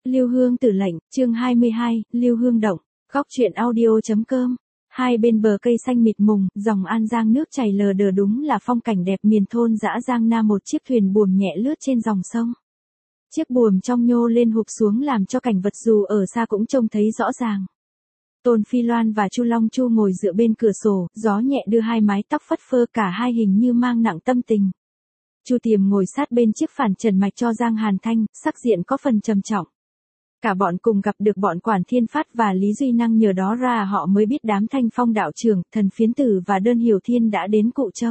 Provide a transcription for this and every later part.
Lưu Hương Tử lệnh, chương 22, Lưu Hương động, góc truyện audio.com. Hai bên bờ cây xanh mịt mùng, dòng An Giang nước chảy lờ đờ đúng là phong cảnh đẹp miền thôn dã Giang Nam. Một chiếc thuyền buồm nhẹ lướt trên dòng sông. Chiếc buồm trong nhô lên hụp xuống làm cho cảnh vật dù ở xa cũng trông thấy rõ ràng. Tôn Phi Loan và Chu Long Chu ngồi dựa bên cửa sổ, gió nhẹ đưa hai mái tóc phất phơ, cả hai hình như mang nặng tâm tình. Chu Tiềm ngồi sát bên chiếc phản trần mạch cho Giang Hàn Thanh, sắc diện có phần trầm trọng. Cả bọn cùng gặp được bọn Quản Thiên Phát và Lý Duy Năng, nhờ đó ra họ mới biết đám Thanh Phong đạo trưởng, Thần Phiến Tử và Đơn Hiểu Thiên đã đến Cụ Châu.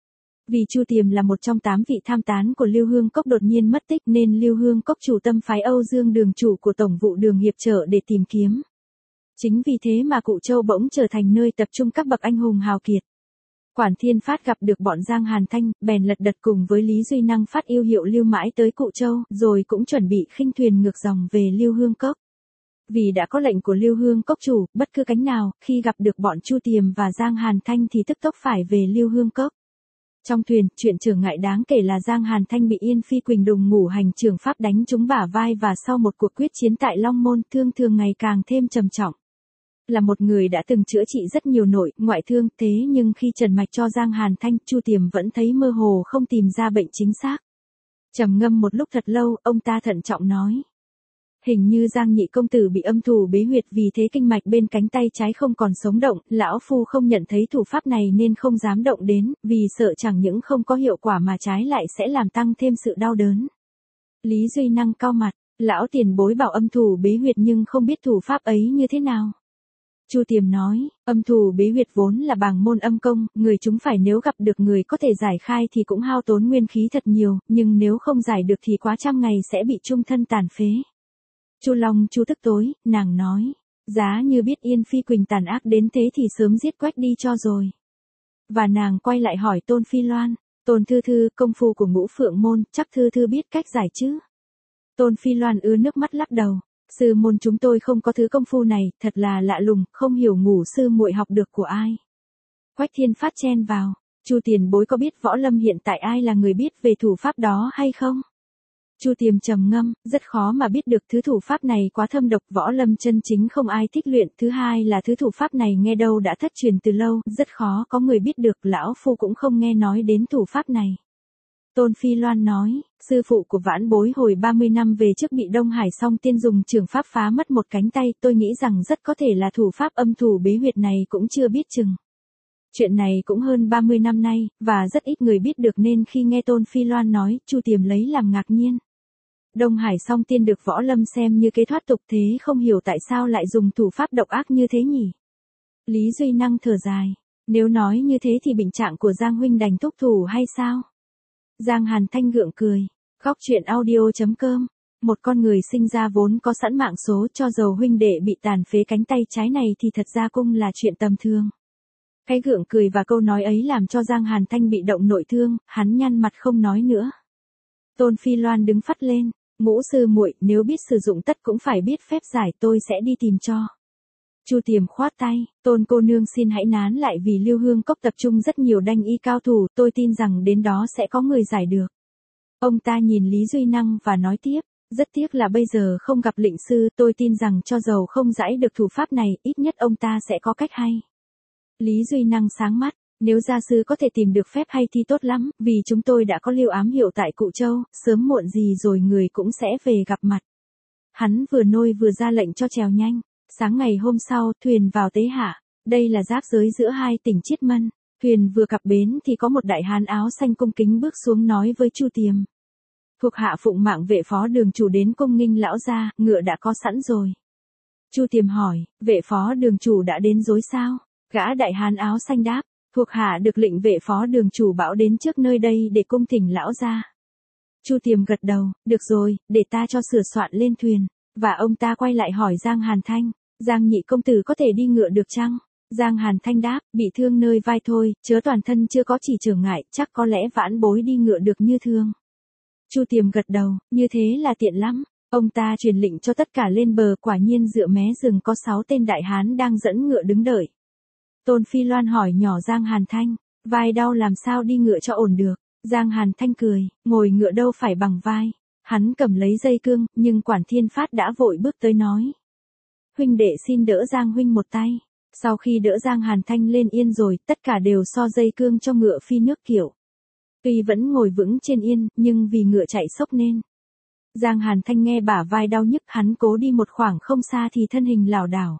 Vì Chu Tiềm là một trong 8 vị tham tán của Lưu Hương Cốc đột nhiên mất tích nên Lưu Hương Cốc chủ tâm phái Âu Dương Đường, chủ của Tổng vụ Đường hiệp trợ để tìm kiếm. Chính vì thế mà Cụ Châu bỗng trở thành nơi tập trung các bậc anh hùng hào kiệt. Quản Thiên Phát gặp được bọn Giang Hàn Thanh, bèn lật đật cùng với Lý Duy Năng phát yêu hiệu lưu mãi tới Cụ Châu, rồi cũng chuẩn bị khinh thuyền ngược dòng về Lưu Hương Cốc. Vì đã có lệnh của Lưu Hương Cốc chủ, bất cứ cánh nào, khi gặp được bọn Chu Tiềm và Giang Hàn Thanh thì tức tốc phải về Lưu Hương Cốc. Trong thuyền, chuyện trở ngại đáng kể là Giang Hàn Thanh bị Yên Phi Quỳnh Đùng ngũ hành trưởng pháp đánh trúng bả vai, và sau một cuộc quyết chiến tại Long Môn, thương thường ngày càng thêm trầm trọng. Là một người đã từng chữa trị rất nhiều nội, ngoại thương, thế nhưng khi trần mạch cho Giang Hàn Thanh, Chu Tiềm vẫn thấy mơ hồ không tìm ra bệnh chính xác. Trầm ngâm một lúc thật lâu, ông ta thận trọng nói. Hình như Giang nhị công tử bị âm thủ bế huyệt, vì thế kinh mạch bên cánh tay trái không còn sống động, lão phu không nhận thấy thủ pháp này nên không dám động đến, vì sợ chẳng những không có hiệu quả mà trái lại sẽ làm tăng thêm sự đau đớn. Lý Duy Năng cau mặt, lão tiền bối bảo âm thủ bế huyệt nhưng không biết thủ pháp ấy như thế nào. Chu Tiềm nói, âm thủ bế huyệt vốn là bảng môn âm công, người chúng phải nếu gặp được người có thể giải khai thì cũng hao tốn nguyên khí thật nhiều, nhưng nếu không giải được thì quá trăm ngày sẽ bị chung thân tàn phế. Chu Long Chu tức tối, nàng nói, giá như biết Yên Phi Quỳnh tàn ác đến thế thì sớm giết quách đi cho rồi. Và nàng quay lại hỏi Tôn Phi Loan, Tôn Thư Thư, công phu của Ngũ Phượng môn, chắc Thư Thư biết cách giải chứ? Tôn Phi Loan ứa nước mắt lắc đầu. Sư môn chúng tôi không có thứ công phu này, thật là lạ lùng, không hiểu Ngũ sư muội học được của ai. Quách Thiên Phát chen vào, Chu tiền bối có biết võ lâm hiện tại ai là người biết về thủ pháp đó hay không? Chu Tiềm trầm ngâm, rất khó mà biết được, thứ thủ pháp này quá thâm độc, võ lâm chân chính không ai thích luyện, thứ hai là thứ thủ pháp này nghe đâu đã thất truyền từ lâu, rất khó có người biết được, lão phu cũng không nghe nói đến thủ pháp này. Tôn Phi Loan nói, sư phụ của vãn bối hồi 30 năm về trước bị Đông Hải Song Tiên dùng trường pháp phá mất một cánh tay, tôi nghĩ rằng rất có thể là thủ pháp âm thủ bế huyệt này, cũng chưa biết chừng. Chuyện này cũng hơn 30 năm nay, và rất ít người biết được nên khi nghe Tôn Phi Loan nói, Chu Tiềm lấy làm ngạc nhiên. Đông Hải Song Tiên được võ lâm xem như kế thoát tục, thế không hiểu tại sao lại dùng thủ pháp độc ác như thế nhỉ? Lý Duy Năng thở dài, nếu nói như thế thì bệnh trạng của Giang huynh đành thúc thủ hay sao? Giang Hàn Thanh gượng cười, góc truyện audio.com, một con người sinh ra vốn có sẵn mạng số, cho dầu huynh đệ bị tàn phế cánh tay trái này thì thật ra cũng là chuyện tầm thường. Cái gượng cười và câu nói ấy làm cho Giang Hàn Thanh bị động nội thương, hắn nhăn mặt không nói nữa. Tôn Phi Loan đứng phắt lên, Ngũ sư muội, nếu biết sử dụng tất cũng phải biết phép giải, tôi sẽ đi tìm cho. Chu Tiềm khoát tay, Tôn cô nương xin hãy nán lại, vì Lưu Hương Cốc tập trung rất nhiều đanh y cao thủ, tôi tin rằng đến đó sẽ có người giải được. Ông ta nhìn Lý Duy Năng và nói tiếp, rất tiếc là bây giờ không gặp lệnh sư, tôi tin rằng cho dầu không giải được thủ pháp này, ít nhất ông ta sẽ có cách hay. Lý Duy Năng sáng mắt, nếu gia sư có thể tìm được phép hay thì tốt lắm, vì chúng tôi đã có lưu ám hiệu tại Cụ Châu, sớm muộn gì rồi người cũng sẽ về gặp mặt. Hắn vừa nôi vừa ra lệnh cho chèo nhanh. Sáng ngày hôm sau, thuyền vào Tế Hạ, đây là giáp giới giữa hai tỉnh Chiết Mân. Thuyền vừa cập bến thì có một đại hán áo xanh cung kính bước xuống nói với Chu Tiềm. Thuộc hạ phụng mạng vệ phó đường chủ đến cung nghinh lão gia, ngựa đã có sẵn rồi. Chu Tiềm hỏi, vệ phó đường chủ đã đến rồi sao? Gã đại hán áo xanh đáp, thuộc hạ được lệnh vệ phó đường chủ bảo đến trước nơi đây để cung thỉnh lão gia. Chu Tiềm gật đầu, được rồi, để ta cho sửa soạn lên thuyền. Và ông ta quay lại hỏi Giang Hàn Thanh, Giang nhị công tử có thể đi ngựa được chăng? Giang Hàn Thanh đáp, bị thương nơi vai thôi, chớ toàn thân chưa có chỉ trở ngại, chắc có lẽ vãn bối đi ngựa được như thường. Chu Tiềm gật đầu, như thế là tiện lắm. Ông ta truyền lệnh cho tất cả lên bờ, quả nhiên dựa mé rừng có 6 tên đại hán đang dẫn ngựa đứng đợi. Tôn Phi Loan hỏi nhỏ Giang Hàn Thanh, vai đau làm sao đi ngựa cho ổn được? Giang Hàn Thanh cười, ngồi ngựa đâu phải bằng vai. Hắn cầm lấy dây cương, nhưng Quản Thiên Phát đã vội bước tới nói. Huynh đệ xin đỡ Giang huynh một tay. Sau khi đỡ Giang Hàn Thanh lên yên rồi, tất cả đều so dây cương cho ngựa phi nước kiệu. Tuy vẫn ngồi vững trên yên, nhưng vì ngựa chạy sốc nên. Giang Hàn Thanh nghe bả vai đau nhức, hắn cố đi một khoảng không xa thì thân hình lảo đảo.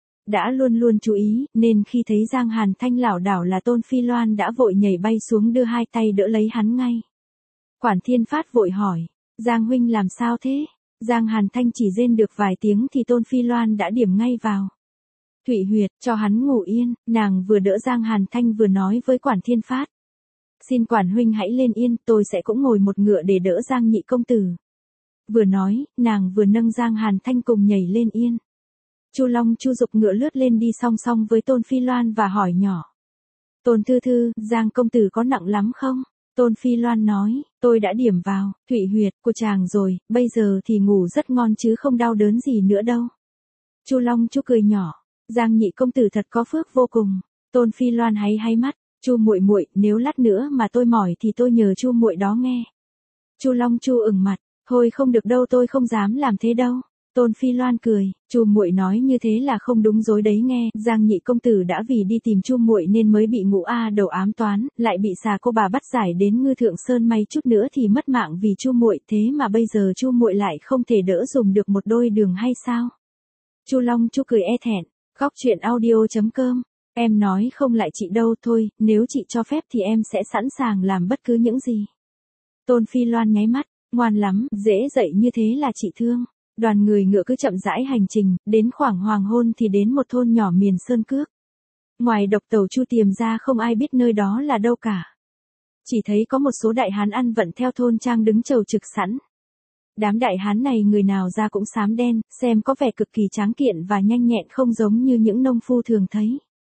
Đã luôn luôn chú ý, nên khi thấy Giang Hàn Thanh lảo đảo là Tôn Phi Loan đã vội nhảy bay xuống đưa hai tay đỡ lấy hắn ngay. Quản Thiên Phát vội hỏi, Giang huynh làm sao thế? Giang Hàn Thanh chỉ rên được vài tiếng thì Tôn Phi Loan đã điểm ngay vào Thụy huyệt, cho hắn ngủ yên. Nàng vừa đỡ Giang Hàn Thanh vừa nói với Quản Thiên Phát. Xin Quản huynh hãy lên yên, tôi sẽ cũng ngồi một ngựa để đỡ Giang nhị công tử. Vừa nói, nàng vừa nâng Giang Hàn Thanh cùng nhảy lên yên. Chu Long Chu giục ngựa lướt lên đi song song với Tôn Phi Loan và hỏi nhỏ. Tôn thư thư, Giang công tử có nặng lắm không? Tôn Phi Loan nói, tôi đã điểm vào Thụy huyệt của chàng rồi, bây giờ thì ngủ rất ngon chứ không đau đớn gì nữa đâu. Chu Long Chu cười nhỏ, Giang nhị công tử thật có phước vô cùng. Tôn Phi Loan háy mắt, Chu muội muội, nếu lát nữa mà tôi mỏi thì tôi nhờ Chu muội đó nghe. Chu Long Chu ửng mặt, thôi không được đâu, tôi không dám làm thế đâu. Tôn Phi Loan cười, Chu muội nói như thế là không đúng rồi đấy nghe, Giang nhị công tử đã vì đi tìm Chu muội nên mới bị ngũ A đầu ám toán, lại bị xà cô bà bắt giải đến Ngư Thượng Sơn, may chút nữa thì mất mạng vì Chu muội, thế mà bây giờ Chu muội lại không thể đỡ dùng được một đôi đường hay sao? Chu Long Chu cười e thẹn, Góc Truyện Audio.com, em nói không lại chị đâu, thôi, nếu chị cho phép thì em sẽ sẵn sàng làm bất cứ những gì. Tôn Phi Loan nháy mắt, ngoan lắm, dễ dậy như thế là chị thương. Đoàn người ngựa cứ chậm rãi hành trình, đến khoảng hoàng hôn thì đến một thôn nhỏ miền Sơn Cước. Ngoài độc tẩu Chu Tiềm ra không ai biết nơi đó là đâu cả. Chỉ thấy có một số đại hán ăn vận theo thôn trang đứng chầu trực sẵn. Đám đại hán này người nào da cũng xám đen, xem có vẻ cực kỳ tráng kiện và nhanh nhẹn không giống như những nông phu thường thấy.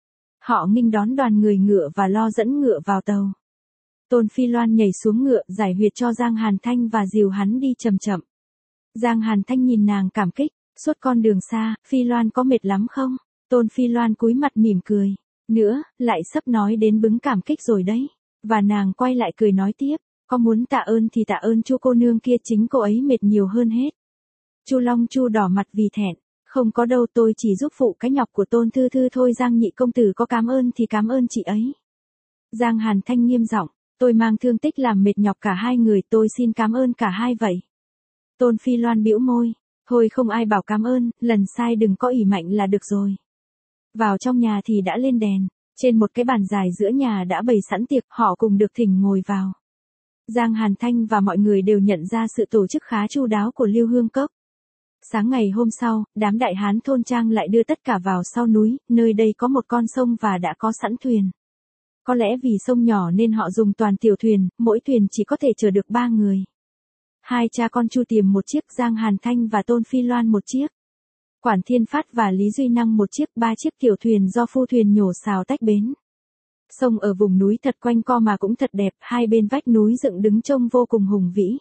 Họ nghênh đón đoàn người ngựa và lo dẫn ngựa vào tàu. Tôn Phi Loan nhảy xuống ngựa, giải huyệt cho Giang Hàn Thanh và dìu hắn đi chậm chậm. Giang Hàn Thanh nhìn nàng cảm kích, suốt con đường xa, Phi Loan có mệt lắm không? Tôn Phi Loan cúi mặt mỉm cười. Nữa, lại sắp nói đến bứng cảm kích rồi đấy. Và nàng quay lại cười nói tiếp, có muốn tạ ơn thì tạ ơn Chu cô nương kia, chính cô ấy mệt nhiều hơn hết. Chu Long Chu đỏ mặt vì thẹn, không có đâu, tôi chỉ giúp phụ cái nhọc của Tôn thư thư thôi. Giang nhị công tử có cảm ơn thì cảm ơn chị ấy. Giang Hàn Thanh nghiêm giọng, tôi mang thương tích làm mệt nhọc cả hai người, tôi xin cảm ơn cả hai vậy. Tôn Phi Loan bĩu môi, thôi không ai bảo cảm ơn, lần sai đừng có ỷ mạnh là được rồi. Vào trong nhà thì đã lên đèn, trên một cái bàn dài giữa nhà đã bày sẵn tiệc, họ cùng được thỉnh ngồi vào. Giang Hàn Thanh và mọi người đều nhận ra sự tổ chức khá chu đáo của Lưu Hương Cốc. Sáng ngày hôm sau, đám đại hán thôn trang lại đưa tất cả vào sau núi, nơi đây có một con sông và đã có sẵn thuyền. Có lẽ vì sông nhỏ nên họ dùng toàn tiểu thuyền, mỗi thuyền chỉ có thể chở được 3 người. Hai cha con Chu Tiềm một chiếc, Giang Hàn Thanh và Tôn Phi Loan một chiếc. Quản Thiên Phát và Lý Duy Năng một chiếc, 3 chiếc tiểu thuyền do phu thuyền nhổ xào tách bến. Sông ở vùng núi thật quanh co mà cũng thật đẹp, hai bên vách núi dựng đứng trông vô cùng hùng vĩ.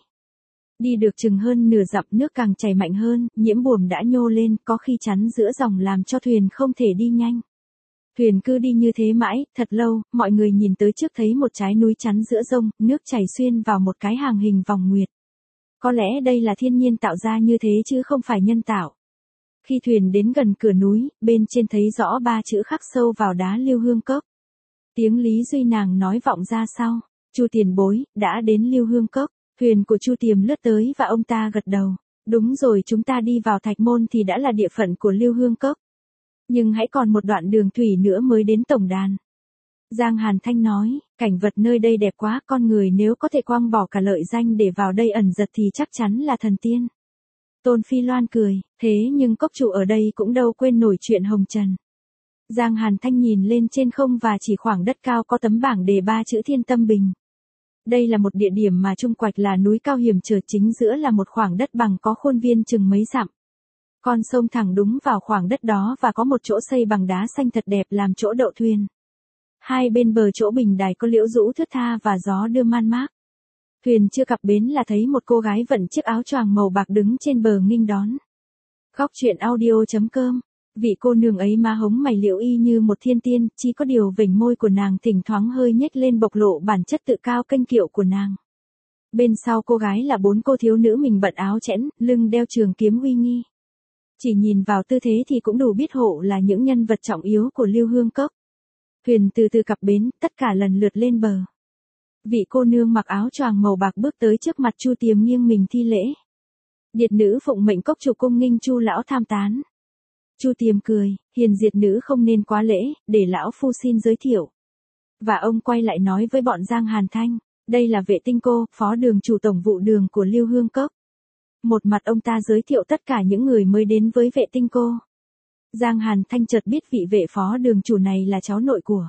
Đi được chừng hơn nửa dặm, nước càng chảy mạnh hơn, nhiễm buồm đã nhô lên, có khi chắn giữa dòng làm cho thuyền không thể đi nhanh. Thuyền cứ đi như thế mãi, thật lâu, mọi người nhìn tới trước thấy một trái núi chắn giữa dông, nước chảy xuyên vào một cái hàng hình vòng nguyệt. Có lẽ đây là thiên nhiên tạo ra như thế chứ không phải nhân tạo. Khi thuyền đến gần cửa núi, bên trên thấy rõ 3 chữ khắc sâu vào đá Lưu Hương Cốc. Tiếng Lý Duy Nàng nói vọng ra sau, Chu tiền bối, đã đến Lưu Hương Cốc. Thuyền của Chu Tiềm lướt tới và ông ta gật đầu. Đúng rồi, chúng ta đi vào Thạch Môn thì đã là địa phận của Lưu Hương Cốc. Nhưng hãy còn một đoạn đường thủy nữa mới đến tổng đàn. Giang Hàn Thanh nói, cảnh vật nơi đây đẹp quá, con người nếu có thể quăng bỏ cả lợi danh để vào đây ẩn giật thì chắc chắn là thần tiên. Tôn Phi Loan cười, thế nhưng cốc chủ ở đây cũng đâu quên nổi chuyện hồng trần. Giang Hàn Thanh nhìn lên trên không và chỉ khoảng đất cao có tấm bảng đề 3 chữ Thiên Tâm Bình. Đây là một địa điểm mà chung quanh là núi cao hiểm trở, chính giữa là một khoảng đất bằng có khuôn viên chừng mấy dặm. Con sông thẳng đúng vào khoảng đất đó và có một chỗ xây bằng đá xanh thật đẹp làm chỗ đậu thuyền. Hai bên bờ chỗ bình đài có liễu rũ thướt tha và gió đưa man mác. Thuyền chưa cập bến là thấy một cô gái vận chiếc áo choàng màu bạc đứng trên bờ nghênh đón. Góc Truyện Audio.com. Vị cô nương ấy má hống mày liễu y như một thiên tiên, chỉ có điều vểnh môi của nàng thỉnh thoảng hơi nhếch lên bộc lộ bản chất tự cao kênh kiệu của nàng. Bên sau cô gái là 4 cô thiếu nữ mình bận áo chẽn, lưng đeo trường kiếm uy nghi. Chỉ nhìn vào tư thế thì cũng đủ biết hộ là những nhân vật trọng yếu của Lưu Hương Cốc. Thuyền từ từ cập bến, tất cả lần lượt lên bờ. Vị cô nương mặc áo choàng màu bạc bước tới trước mặt Chu Tiềm nghiêng mình thi lễ. Điệt nữ phụng mệnh cốc chủ cung nghinh Chu lão tham tán. Chu Tiềm cười, hiền diệt nữ không nên quá lễ, để lão phu xin giới thiệu. Và ông quay lại nói với bọn Giang Hàn Thanh, đây là Vệ Tinh Cô, phó đường chủ tổng vụ đường của Lưu Hương Cốc. Một mặt ông ta giới thiệu tất cả những người mới đến với Vệ Tinh Cô. Giang Hàn Thanh chợt biết vị vệ phó đường chủ này là cháu nội của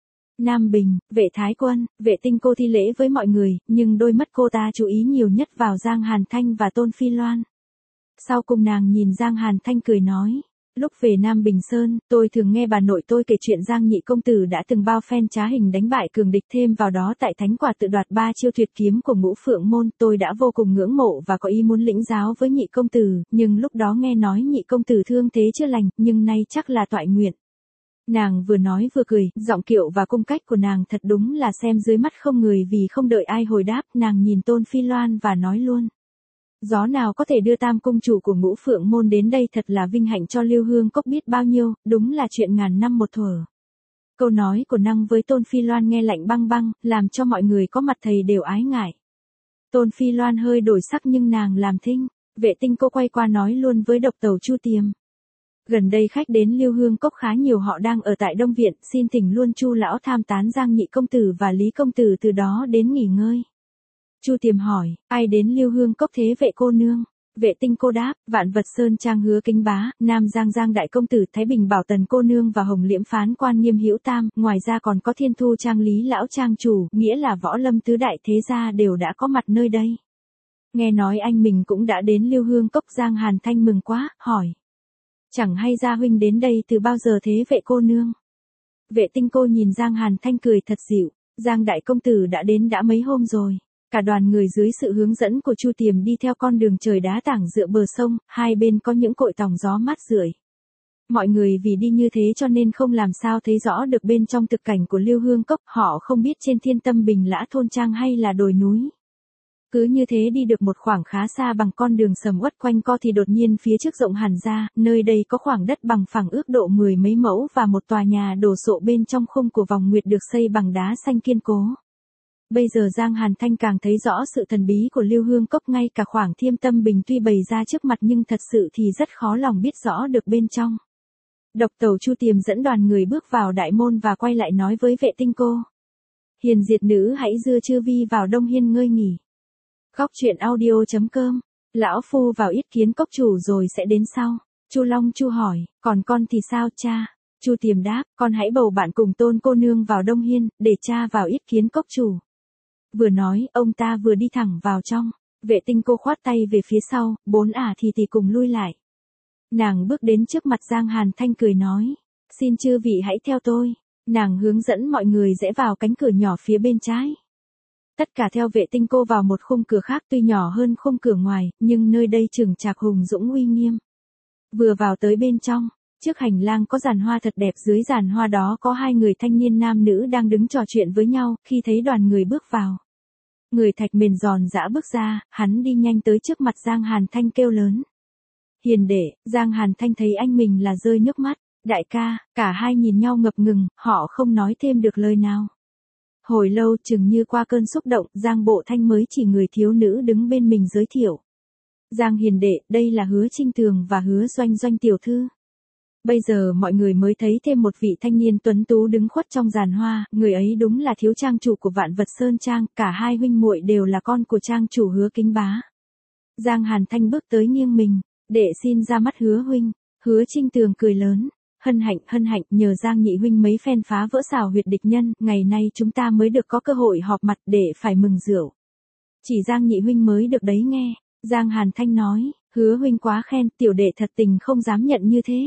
Nam Bình, Vệ Thái Quân. Vệ Tinh Cô thi lễ với mọi người, nhưng đôi mắt cô ta chú ý nhiều nhất vào Giang Hàn Thanh và Tôn Phi Loan. Sau cùng nàng nhìn Giang Hàn Thanh cười nói, lúc về Nam Bình Sơn, tôi thường nghe bà nội tôi kể chuyện Giang nhị công tử đã từng bao phen trá hình đánh bại cường địch, thêm vào đó tại thánh quả tự đoạt 3 chiêu tuyệt kiếm của Ngũ Phượng môn, tôi đã vô cùng ngưỡng mộ và có ý muốn lĩnh giáo với nhị công tử, nhưng lúc đó nghe nói nhị công tử thương thế chưa lành, nhưng nay chắc là toại nguyện. Nàng vừa nói vừa cười, giọng kiệu và cung cách của nàng thật đúng là xem dưới mắt không người, vì không đợi ai hồi đáp, nàng nhìn Tôn Phi Loan và nói luôn. Gió nào có thể đưa tam cung chủ của Ngũ Phượng môn đến đây, thật là vinh hạnh cho Lưu Hương Cốc biết bao nhiêu, đúng là chuyện ngàn năm một thuở. Câu nói của nàng với Tôn Phi Loan nghe lạnh băng băng, làm cho mọi người có mặt thầy đều ái ngại. Tôn Phi Loan hơi đổi sắc nhưng nàng làm thinh. Vệ Tinh Cô quay qua nói luôn với độc tẩu Chu Tiềm. Gần đây khách đến Lưu Hương Cốc khá nhiều, họ đang ở tại Đông Viện, xin thỉnh luôn Chu lão tham tán Giang nhị công tử và Lý công tử từ đó đến nghỉ ngơi. Chu Tiềm hỏi, ai đến Lưu Hương Cốc thế vệ cô nương? Vệ Tinh Cô đáp, Vạn Vật Sơn Trang Hứa Kính Bá, Nam Giang Giang đại công tử, Thái Bình Bảo Tần cô nương và Hồng Liễm phán quan Nghiêm Hữu Tam, ngoài ra còn có Thiên Thu Trang Lý lão trang chủ, nghĩa là võ lâm tứ đại thế gia đều đã có mặt nơi đây. Nghe nói anh mình cũng đã đến Lưu Hương Cốc. Giang Hàn Thanh mừng quá, hỏi, chẳng hay gia huynh đến đây từ bao giờ thế vệ cô nương? Vệ Tinh Cô nhìn Giang Hàn Thanh cười thật dịu, Giang đại công tử đã đến đã mấy hôm rồi. Cả đoàn người dưới sự hướng dẫn của Chu Tiềm đi theo con đường trời đá tảng dựa bờ sông, hai bên có những cội tòng gió mát rượi. Mọi người vì đi như thế cho nên không làm sao thấy rõ được bên trong thực cảnh của Lưu Hương Cốc, họ không biết trên Thiên Tâm Bình Lã thôn trang hay là đồi núi. Cứ như thế đi được một khoảng khá xa bằng con đường sầm uất quanh co thì đột nhiên phía trước rộng hẳn ra, nơi đây có khoảng đất bằng phẳng ước độ 10 mấy mẫu và một tòa nhà đồ sộ bên trong khung của vòng nguyệt được xây bằng đá xanh kiên cố. Bây giờ Giang Hàn Thanh càng thấy rõ sự thần bí của Lưu Hương Cốc, ngay cả khoảng Thiên Tâm Bình tuy bày ra trước mặt nhưng thật sự thì rất khó lòng biết rõ được bên trong. Độc tẩu Chu Tiềm dẫn đoàn người bước vào đại môn và quay lại nói với Vệ Tinh Cô. Hiền diệt nữ hãy dưa chư vi vào Đông Hiên ngơi nghỉ. Khóc chuyện audio.com, lão phu vào yết kiến cốc chủ rồi sẽ đến sau. Chu Long Chu hỏi, còn con thì sao cha? Chu Tiềm đáp, con hãy bầu bạn cùng Tôn cô nương vào Đông Hiên, để cha vào yết kiến cốc chủ. Vừa nói, ông ta vừa đi thẳng vào trong. Vệ Tinh Cô khoát tay về phía sau, 4 ả thì cùng lui lại. Nàng bước đến trước mặt Giang Hàn Thanh cười nói, xin chư vị hãy theo tôi. Nàng hướng dẫn mọi người rẽ vào cánh cửa nhỏ phía bên trái. Tất cả theo Vệ Tinh Cô vào một khung cửa khác tuy nhỏ hơn khung cửa ngoài, nhưng nơi đây chừng chạc hùng dũng uy nghiêm. Vừa vào tới bên trong, trước hành lang có giàn hoa thật đẹp, dưới giàn hoa đó có 2 người thanh niên nam nữ đang đứng trò chuyện với nhau. Khi thấy đoàn người bước vào, người Thạch Mền giòn giã bước ra, hắn đi nhanh tới trước mặt Giang Hàn Thanh kêu lớn. Hiền đệ. Giang Hàn Thanh thấy anh mình là rơi nước mắt. Đại ca. Cả hai nhìn nhau ngập ngừng, họ không nói thêm được lời nào. Hồi lâu chừng như qua cơn xúc động, Giang Bộ Thanh mới chỉ người thiếu nữ đứng bên mình giới thiệu. Giang hiền đệ, đây là Hứa Trinh Tường và Hứa Doanh Doanh tiểu thư. Bây giờ mọi người mới thấy thêm một vị thanh niên tuấn tú đứng khuất trong giàn hoa, người ấy đúng là thiếu trang chủ của Vạn Vật Sơn Trang, cả hai huynh muội đều là con của trang chủ Hứa Kính Bá. Giang Hàn Thanh bước tới nghiêng mình, đệ xin ra mắt Hứa huynh. Hứa Trinh Tường cười lớn. Hân hạnh, nhờ Giang nhị huynh mấy phen phá vỡ xào huyệt địch nhân, ngày nay chúng ta mới được có cơ hội họp mặt để phải mừng rượu. Chỉ Giang nhị huynh mới được đấy nghe. Giang Hàn Thanh nói, Hứa huynh quá khen, tiểu đệ thật tình không dám nhận như thế.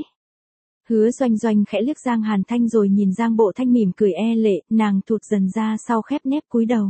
Hứa Doanh Doanh khẽ liếc Giang Hàn Thanh rồi nhìn Giang Bộ Thanh mỉm cười e lệ, nàng thụt dần ra sau khép nép cúi đầu.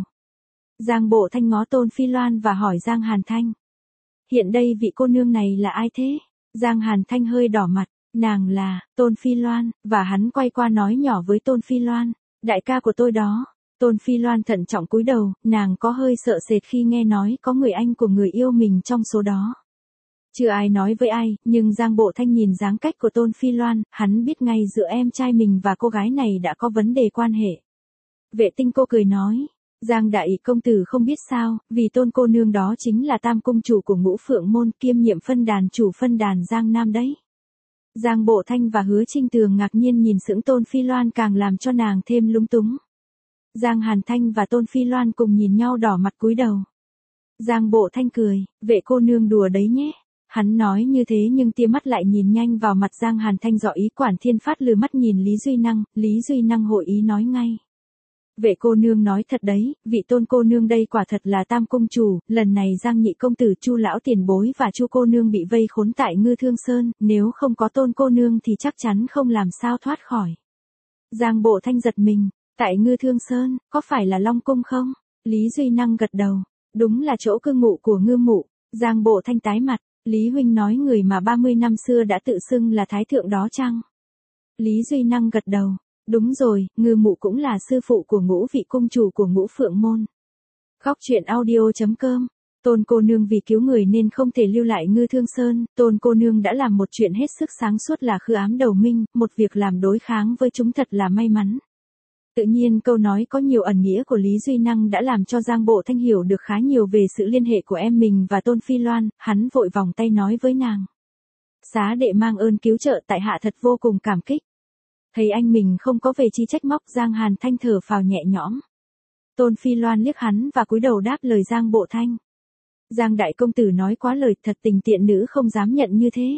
Giang Bộ Thanh ngó Tôn Phi Loan và hỏi Giang Hàn Thanh. Hiện đây vị cô nương này là ai thế? Giang Hàn Thanh hơi đỏ mặt. Nàng là Tôn Phi Loan, và hắn quay qua nói nhỏ với Tôn Phi Loan, đại ca của tôi đó. Tôn Phi Loan thận trọng cúi đầu, nàng có hơi sợ sệt khi nghe nói có người anh của người yêu mình trong số đó. Chưa ai nói với ai, nhưng Giang Bộ Thanh nhìn dáng cách của Tôn Phi Loan, hắn biết ngay giữa em trai mình và cô gái này đã có vấn đề quan hệ. Vệ Tinh cô cười nói, Giang đại công tử không biết sao, vì Tôn cô nương đó chính là tam cung chủ của Ngũ Phượng môn, kiêm nhiệm phân đàn chủ phân đàn Giang Nam đấy. Giang Bộ Thanh và Hứa Trinh Tường ngạc nhiên nhìn sững Tôn Phi Loan càng làm cho nàng thêm lúng túng. Giang Hàn Thanh và Tôn Phi Loan cùng nhìn nhau đỏ mặt cúi đầu. Giang Bộ Thanh cười, vệ cô nương đùa đấy nhé. Hắn nói như thế nhưng tia mắt lại nhìn nhanh vào mặt Giang Hàn Thanh dọ ý. Quản Thiên Phát lừa mắt nhìn Lý Duy Năng hội ý nói ngay. Vệ cô nương nói thật đấy, vị Tôn cô nương đây quả thật là tam cung chủ, lần này Giang nhị công tử, Chu lão tiền bối và Chu cô nương bị vây khốn tại Ngư Thương Sơn, nếu không có Tôn cô nương thì chắc chắn không làm sao thoát khỏi. Giang Bộ Thanh giật mình, tại Ngư Thương Sơn, có phải là Long cung không? Lý Duy Năng gật đầu, đúng là chỗ cư ngụ của Ngư mụ. Giang Bộ Thanh tái mặt, Lý huynh nói người mà 30 năm xưa đã tự xưng là thái thượng đó chăng? Lý Duy Năng gật đầu. Đúng rồi, Ngư mụ cũng là sư phụ của Ngũ vị cung chủ của Ngũ Phượng môn. Góc truyện audio.com. Tôn cô nương vì cứu người nên không thể lưu lại Ngư Thương Sơn, Tôn cô nương đã làm một chuyện hết sức sáng suốt là khư ám đầu minh, một việc làm đối kháng với chúng thật là may mắn. Tự nhiên câu nói có nhiều ẩn nghĩa của Lý Duy Năng đã làm cho Giang Bộ Thanh hiểu được khá nhiều về sự liên hệ của em mình và Tôn Phi Loan, hắn vội vòng tay nói với nàng. Xá đệ mang ơn cứu trợ, tại hạ thật vô cùng cảm kích. Thấy anh mình không có về chi trách móc, Giang Hàn Thanh thở phào nhẹ nhõm. Tôn Phi Loan liếc hắn và cúi đầu đáp lời Giang Bộ Thanh. Giang đại công tử nói quá lời, thật tình tiện nữ không dám nhận như thế.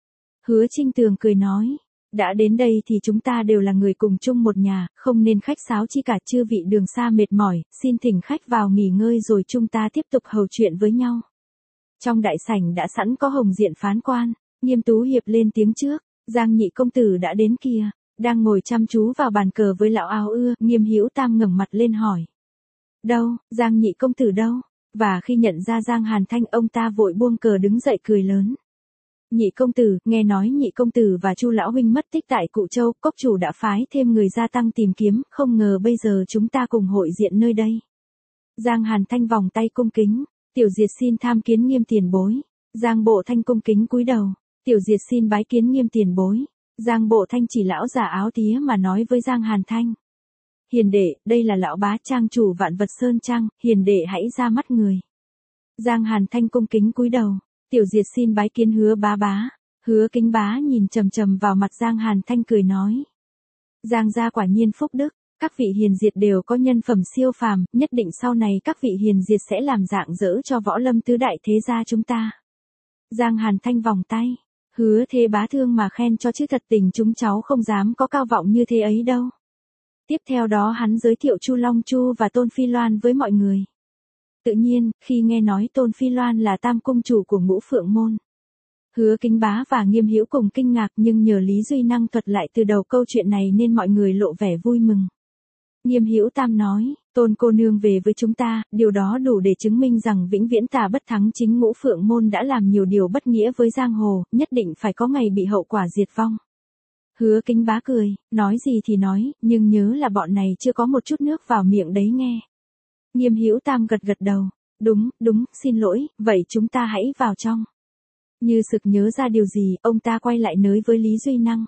Hứa Trinh Tường cười nói, đã đến đây thì chúng ta đều là người cùng chung một nhà, không nên khách sáo chi cả, chư vị đường xa mệt mỏi, xin thỉnh khách vào nghỉ ngơi rồi chúng ta tiếp tục hầu chuyện với nhau. Trong đại sảnh đã sẵn có Hồng Diện phán quan, Nghiêm Tú Hiệp lên tiếng trước, Giang nhị công tử đã đến kìa. Đang ngồi chăm chú vào bàn cờ với lão áo ưa, Nghiêm Hữu Tam ngẩng mặt lên hỏi. Đâu, Giang nhị công tử đâu? Và khi nhận ra Giang Hàn Thanh, ông ta vội buông cờ đứng dậy cười lớn. Nhị công tử, nghe nói nhị công tử và Chu lão huynh mất tích tại Cụ Châu, cốc chủ đã phái thêm người gia tăng tìm kiếm, không ngờ bây giờ chúng ta cùng hội diện nơi đây. Giang Hàn Thanh vòng tay cung kính, tiểu diệt xin tham kiến Nghiêm tiền bối. Giang Bộ Thanh cung kính cúi đầu, tiểu diệt xin bái kiến Nghiêm tiền bối. Giang Bộ Thanh chỉ lão già áo tía mà nói với Giang Hàn Thanh. Hiền đệ, đây là lão bá trang chủ Vạn Vật Sơn Trang, hiền đệ hãy ra mắt người. Giang Hàn Thanh cung kính cúi đầu, tiểu diệt xin bái kiến Hứa bá bá. Hứa Kính bá nhìn trầm trầm vào mặt Giang Hàn Thanh cười nói. Giang gia quả nhiên phúc đức, các vị hiền diệt đều có nhân phẩm siêu phàm, nhất định sau này các vị hiền diệt sẽ làm rạng rỡ cho võ lâm tứ đại thế gia chúng ta. Giang Hàn Thanh vòng tay. Hứa thế bá thương mà khen cho chứ thật tình chúng cháu không dám có cao vọng như thế ấy đâu. Tiếp theo đó hắn giới thiệu Chu Long Chu và Tôn Phi Loan với mọi người. Tự nhiên, khi nghe nói Tôn Phi Loan là tam cung chủ của Ngũ Phượng môn, Hứa Kính bá và Nghiêm Hữu cùng kinh ngạc, nhưng nhờ Lý Duy Năng thuật lại từ đầu câu chuyện này nên mọi người lộ vẻ vui mừng. Nghiêm Hữu Tam nói, Tôn cô nương về với chúng ta, điều đó đủ để chứng minh rằng vĩnh viễn tà bất thắng, chính Ngũ Phượng môn đã làm nhiều điều bất nghĩa với giang hồ, nhất định phải có ngày bị hậu quả diệt vong. Hứa Kính bá cười, nói gì thì nói, nhưng nhớ là bọn này chưa có một chút nước vào miệng đấy nghe. Nghiêm Hữu Tam gật gật đầu, đúng, xin lỗi, vậy chúng ta hãy vào trong. Như sực nhớ ra điều gì, ông ta quay lại nói với Lý Duy Năng.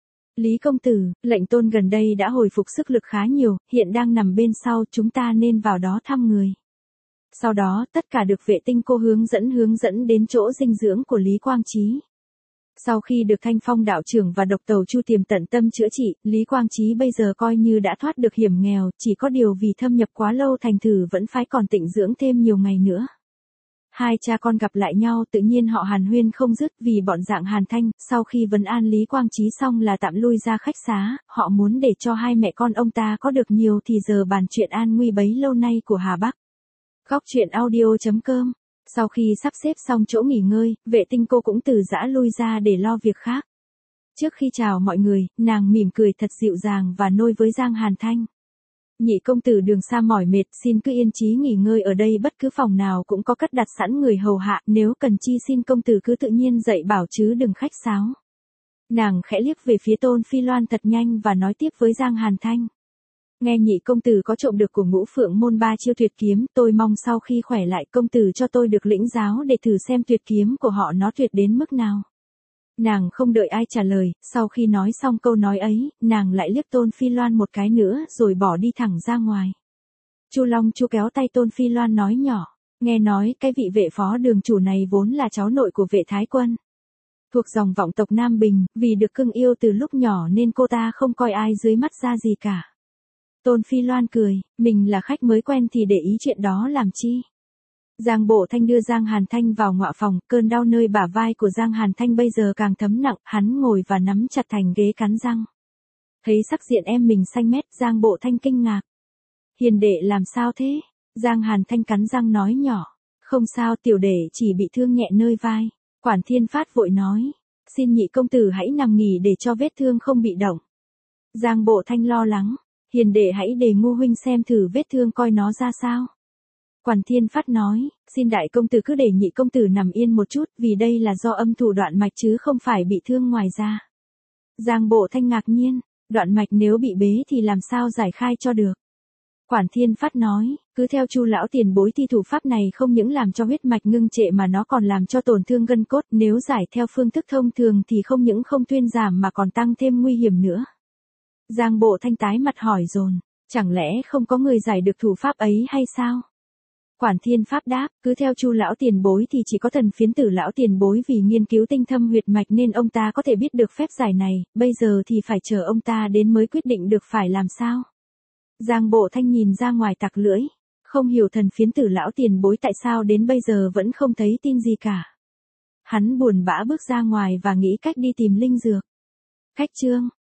Lý công tử, lệnh Tôn gần đây đã hồi phục sức lực khá nhiều, hiện đang nằm bên sau, chúng ta nên vào đó thăm người. Sau đó, tất cả được Vệ Tinh cô hướng dẫn đến chỗ dinh dưỡng của Lý Quang Chí. Sau khi được Thanh Phong đạo trưởng và Độc Tầu Chu Tiềm tận tâm chữa trị, Lý Quang Chí bây giờ coi như đã thoát được hiểm nghèo, chỉ có điều vì thâm nhập quá lâu thành thử vẫn phải còn tịnh dưỡng thêm nhiều ngày nữa. Hai cha con gặp lại nhau tự nhiên họ hàn huyên không dứt, vì bọn dạng Hàn Thanh, sau khi vấn an Lý Quang Chí xong là tạm lui ra khách xá, họ muốn để cho hai mẹ con ông ta có được nhiều thì giờ bàn chuyện an nguy bấy lâu nay của Hà Bắc. Góc truyện audio.com. Sau khi sắp xếp xong chỗ nghỉ ngơi, Vệ Tinh cô cũng từ giã lui ra để lo việc khác. Trước khi chào mọi người, nàng mỉm cười thật dịu dàng và nôi với Giang Hàn Thanh. Nhị công tử đường xa mỏi mệt, xin cứ yên chí nghỉ ngơi ở đây, bất cứ phòng nào cũng có cất đặt sẵn người hầu hạ, nếu cần chi xin công tử cứ tự nhiên dạy bảo chứ đừng khách sáo. Nàng khẽ liếc về phía Tôn Phi Loan thật nhanh và nói tiếp với Giang Hàn Thanh. Nghe nhị công tử có trộm được của Ngũ Phượng môn 3 chiêu tuyệt kiếm, tôi mong sau khi khỏe lại công tử cho tôi được lĩnh giáo để thử xem tuyệt kiếm của họ nó tuyệt đến mức nào. Nàng không đợi ai trả lời, sau khi nói xong câu nói ấy, nàng lại liếc Tôn Phi Loan một cái nữa rồi bỏ đi thẳng ra ngoài. Chu Long Chu kéo tay Tôn Phi Loan nói nhỏ, nghe nói cái vị vệ phó đường chủ này vốn là cháu nội của vệ thái quân. Thuộc dòng vọng tộc Nam Bình, vì được cưng yêu từ lúc nhỏ nên cô ta không coi ai dưới mắt ra gì cả. Tôn Phi Loan cười, mình là khách mới quen thì để ý chuyện đó làm chi. Giang Bộ Thanh đưa Giang Hàn Thanh vào ngọa phòng, cơn đau nơi bả vai của Giang Hàn Thanh bây giờ càng thấm nặng, hắn ngồi và nắm chặt thành ghế cắn răng. Thấy sắc diện em mình xanh mét, Giang Bộ Thanh kinh ngạc. Hiền đệ làm sao thế? Giang Hàn Thanh cắn răng nói nhỏ. Không sao, tiểu đệ chỉ bị thương nhẹ nơi vai. Quản Thiên Phát vội nói. Xin nhị công tử hãy nằm nghỉ để cho vết thương không bị động. Giang Bộ Thanh lo lắng. Hiền đệ hãy để Ngu huynh xem thử vết thương coi nó ra sao. Quản Thiên Phát nói, xin đại công tử cứ để nhị công tử nằm yên một chút, vì đây là do âm thủ đoạn mạch chứ không phải bị thương ngoài da. Giang Bộ Thanh ngạc nhiên, đoạn mạch nếu bị bế thì làm sao giải khai cho được. Quản Thiên Phát nói, cứ theo Chu lão tiền bối thì thủ pháp này không những làm cho huyết mạch ngưng trệ mà nó còn làm cho tổn thương gân cốt, nếu giải theo phương thức thông thường thì không những không thuyên giảm mà còn tăng thêm nguy hiểm nữa. Giang Bộ Thanh tái mặt hỏi dồn, chẳng lẽ không có người giải được thủ pháp ấy hay sao? Quản Thiên Pháp đáp, cứ theo Chu lão tiền bối thì chỉ có Thần Phiến Tử lão tiền bối vì nghiên cứu tinh thâm huyệt mạch nên ông ta có thể biết được phép giải này, bây giờ thì phải chờ ông ta đến mới quyết định được phải làm sao. Giang Bộ Thanh nhìn ra ngoài tặc lưỡi, không hiểu Thần Phiến Tử lão tiền bối tại sao đến bây giờ vẫn không thấy tin gì cả. Hắn buồn bã bước ra ngoài và nghĩ cách đi tìm linh dược. Khách chương